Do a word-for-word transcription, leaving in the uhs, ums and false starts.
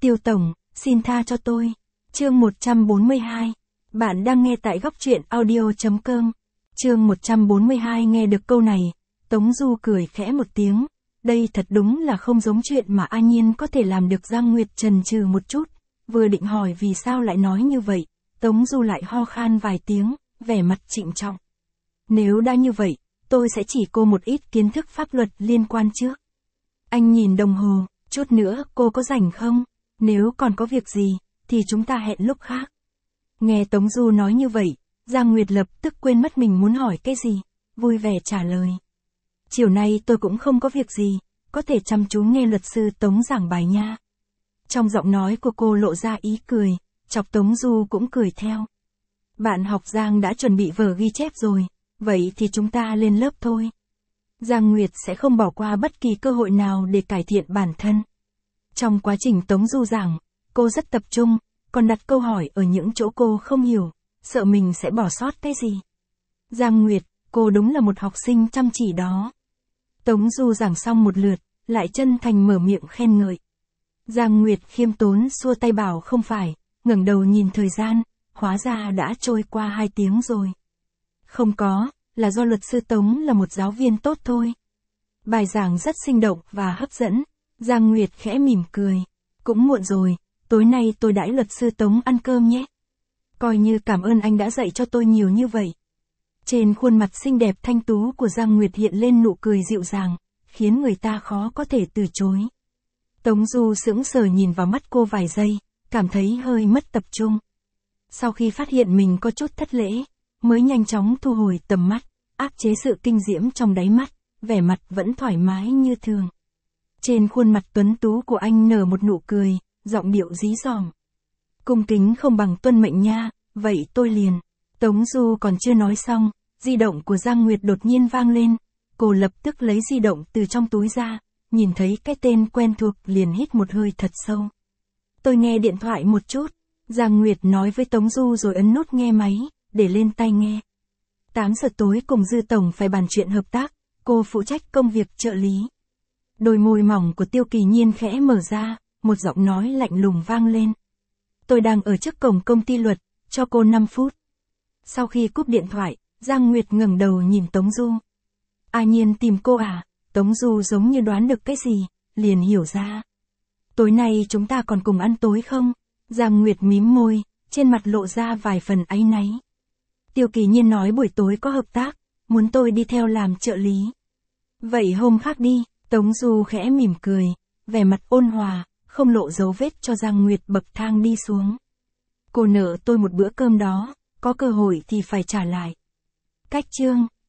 Tiêu Tổng, xin tha cho tôi. Chương một trăm bốn mươi hai. Bạn đang nghe tại góc truyện audio chấm com. Chương một trăm bốn mươi hai. Nghe được câu này, Tống Du cười khẽ một tiếng. Đây thật đúng là không giống chuyện mà A Nhiên có thể làm được. Giang Nguyệt chần chừ một chút, vừa định hỏi vì sao lại nói như vậy, Tống Du lại ho khan vài tiếng, vẻ mặt trịnh trọng. Nếu đã như vậy, tôi sẽ chỉ cô một ít kiến thức pháp luật liên quan trước. Anh nhìn đồng hồ, chút nữa cô có rảnh không? Nếu còn có việc gì, thì chúng ta hẹn lúc khác. Nghe Tống Du nói như vậy, Giang Nguyệt lập tức quên mất mình muốn hỏi cái gì, vui vẻ trả lời. Chiều nay tôi cũng không có việc gì, có thể chăm chú nghe luật sư Tống giảng bài nha. Trong giọng nói của cô lộ ra ý cười, chọc Tống Du cũng cười theo. Bạn học Giang đã chuẩn bị vở ghi chép rồi, vậy thì chúng ta lên lớp thôi. Giang Nguyệt sẽ không bỏ qua bất kỳ cơ hội nào để cải thiện bản thân. Trong quá trình Tống Du giảng, cô rất tập trung, còn đặt câu hỏi ở những chỗ cô không hiểu, sợ mình sẽ bỏ sót cái gì. Giang Nguyệt, cô đúng là một học sinh chăm chỉ đó. Tống Du giảng xong một lượt, lại chân thành mở miệng khen ngợi. Giang Nguyệt khiêm tốn xua tay bảo không phải, ngẩng đầu nhìn thời gian, hóa ra đã trôi qua hai tiếng rồi. Không có, là do luật sư Tống là một giáo viên tốt thôi. Bài giảng rất sinh động và hấp dẫn. Giang Nguyệt khẽ mỉm cười. Cũng muộn rồi, tối nay tôi đãi luật sư Tống ăn cơm nhé. Coi như cảm ơn anh đã dạy cho tôi nhiều như vậy. Trên khuôn mặt xinh đẹp thanh tú của Giang Nguyệt hiện lên nụ cười dịu dàng, khiến người ta khó có thể từ chối. Tống Du sững sờ nhìn vào mắt cô vài giây, cảm thấy hơi mất tập trung. Sau khi phát hiện mình có chút thất lễ, mới nhanh chóng thu hồi tầm mắt, áp chế sự kinh diễm trong đáy mắt, vẻ mặt vẫn thoải mái như thường. Trên khuôn mặt tuấn tú của anh nở một nụ cười, giọng điệu dí dỏm. Cung kính không bằng tuân mệnh nha, vậy tôi liền. Tống Du còn chưa nói xong, di động của Giang Nguyệt đột nhiên vang lên. Cô lập tức lấy di động từ trong túi ra, nhìn thấy cái tên quen thuộc liền hít một hơi thật sâu. Tôi nghe điện thoại một chút, Giang Nguyệt nói với Tống Du rồi ấn nút nghe máy, để lên tai nghe. tám giờ tối cùng Dư Tổng phải bàn chuyện hợp tác, cô phụ trách công việc trợ lý. Đôi môi mỏng của Tiêu Kỳ Nhiên khẽ mở ra, một giọng nói lạnh lùng vang lên. Tôi đang ở trước cổng công ty luật, cho cô năm phút. Sau khi cúp điện thoại, Giang Nguyệt ngẩng đầu nhìn Tống Du. A Nhiên tìm cô à? Tống Du giống như đoán được cái gì, liền hiểu ra. Tối nay chúng ta còn cùng ăn tối không? Giang Nguyệt mím môi, trên mặt lộ ra vài phần áy náy. Tiêu Kỳ Nhiên nói buổi tối có hợp tác, muốn tôi đi theo làm trợ lý. Vậy hôm khác đi, Tống Du khẽ mỉm cười, vẻ mặt ôn hòa, không lộ dấu vết cho Giang Nguyệt bậc thang đi xuống. Cô nợ tôi một bữa cơm đó, có cơ hội thì phải trả lại. Cách chương